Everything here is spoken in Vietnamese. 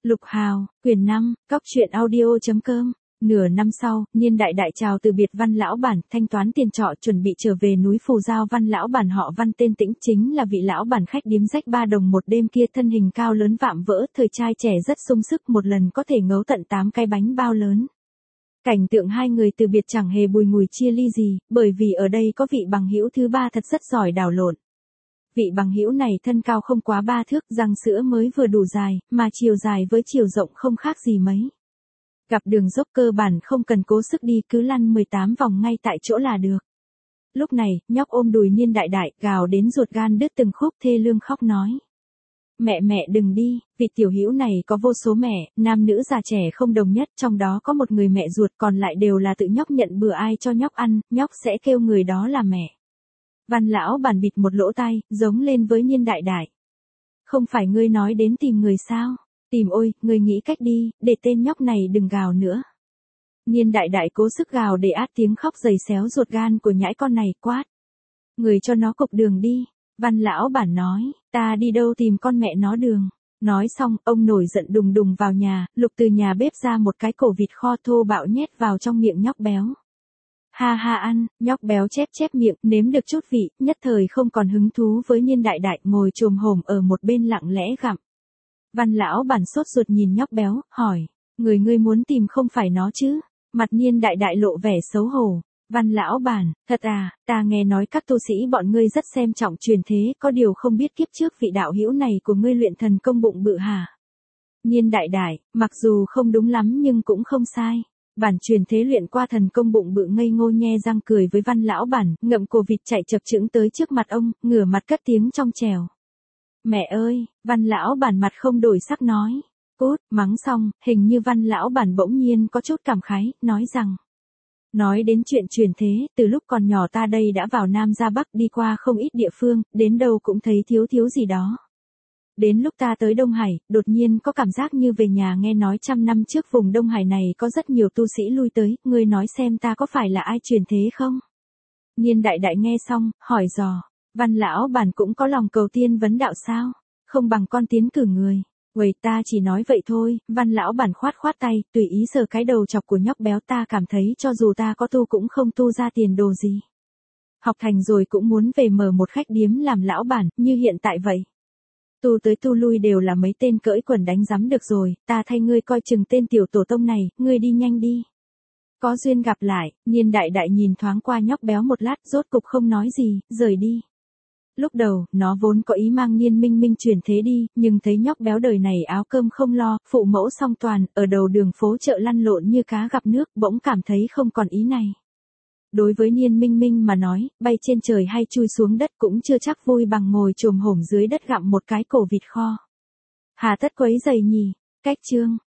Lục Hào, quyển 5, Cóc truyện audio.com. Nửa năm sau, Niên Đại Đại chào từ biệt Văn lão bản, thanh toán tiền trọ chuẩn bị trở về núi Phù Giao. Văn lão bản họ Văn tên Tĩnh, chính là vị lão bản khách điếm rách 3 đồng một đêm kia, thân hình cao lớn vạm vỡ, thời trai trẻ rất sung sức, một lần có thể ngấu tận 8 cái bánh bao lớn. Cảnh tượng hai người từ biệt chẳng hề bùi ngùi chia ly gì, bởi vì ở đây có vị bằng hữu thứ ba thật rất giỏi đảo lộn. Vị bằng hữu này thân cao không quá 3 thước, răng sữa mới vừa đủ dài, mà chiều dài với chiều rộng không khác gì mấy. Gặp đường dốc cơ bản không cần cố sức đi, cứ lăn 18 vòng ngay tại chỗ là được. Lúc này, nhóc ôm đùi Niên Đại Đại, gào đến ruột gan đứt từng khúc, thê lương khóc nói. Mẹ đừng đi, vị tiểu hữu này có vô số mẹ, nam nữ già trẻ không đồng nhất, trong đó có một người mẹ ruột, còn lại đều là tự nhóc nhận bừa ai cho nhóc ăn, nhóc sẽ kêu người đó là mẹ. Văn lão bản bịt một lỗ tai, giống lên với Niên Đại Đại. Không phải ngươi nói đến tìm người sao? Tìm ôi, ngươi nghĩ cách đi, để tên nhóc này đừng gào nữa. Niên Đại Đại cố sức gào để át tiếng khóc dày xéo ruột gan của nhãi con này, quát. Người cho nó cục đường đi. Văn lão bản nói, ta đi đâu tìm con mẹ nó đường. Nói xong, ông nổi giận đùng đùng vào nhà, lục từ nhà bếp ra một cái cổ vịt kho thô bạo nhét vào trong miệng nhóc béo. Ha ha ăn, nhóc béo chép miệng, nếm được chút vị, nhất thời không còn hứng thú với Niên Đại Đại, ngồi chồm hổm ở một bên lặng lẽ gặm. Văn lão bản sốt ruột nhìn nhóc béo, hỏi, ngươi muốn tìm không phải nó chứ? Mặt Niên Đại Đại lộ vẻ xấu hổ. Văn lão bản, thật à, ta nghe nói các tu sĩ bọn ngươi rất xem trọng truyền thế, có điều không biết kiếp trước vị đạo hữu này của ngươi luyện thần công bụng bự hả? Niên Đại Đại, mặc dù không đúng lắm nhưng cũng không sai. Bản truyền thế luyện qua thần công bụng bự, ngây ngô nhe răng cười với Văn lão bản, ngậm cổ vịt chạy chập chững tới trước mặt ông, ngửa mặt cất tiếng trong trèo. Mẹ ơi, Văn lão bản mặt không đổi sắc nói. Cút, mắng xong, hình như Văn lão bản bỗng nhiên có chút cảm khái, nói rằng. Nói đến chuyện truyền thế, từ lúc còn nhỏ ta đây đã vào Nam ra Bắc, đi qua không ít địa phương, đến đâu cũng thấy thiếu gì đó. Đến lúc ta tới Đông Hải, đột nhiên có cảm giác như về nhà, nghe nói 100 năm trước vùng Đông Hải này có rất nhiều tu sĩ lui tới, ngươi nói xem ta có phải là ai truyền thế không? Niên Đại Đại nghe xong, hỏi dò, Văn lão bản cũng có lòng cầu tiên vấn đạo sao? Không bằng con tiến cử người. Uầy, ta chỉ nói vậy thôi. Văn lão bản khoát tay, tùy ý sờ cái đầu chọc của nhóc béo, ta cảm thấy cho dù ta có tu cũng không tu ra tiền đồ gì. Học thành rồi cũng muốn về mở một khách điếm làm lão bản, như hiện tại vậy. Tu tới tu lui đều là mấy tên cỡi quần đánh rắm được rồi, ta thay ngươi coi chừng tên tiểu tổ tông này, ngươi đi nhanh đi. Có duyên gặp lại. Niên Đại Đại nhìn thoáng qua nhóc béo một lát, rốt cục không nói gì, rời đi. Lúc đầu, nó vốn có ý mang Niên Minh Minh truyền thế đi, nhưng thấy nhóc béo đời này áo cơm không lo, phụ mẫu song toàn, ở đầu đường phố chợ lăn lộn như cá gặp nước, bỗng cảm thấy không còn ý này. Đối với Niên Minh Minh mà nói, bay trên trời hay chui xuống đất cũng chưa chắc vui bằng ngồi chồm hổm dưới đất gặm một cái cổ vịt kho. Hà tất quấy giày nhỉ? Cách chương.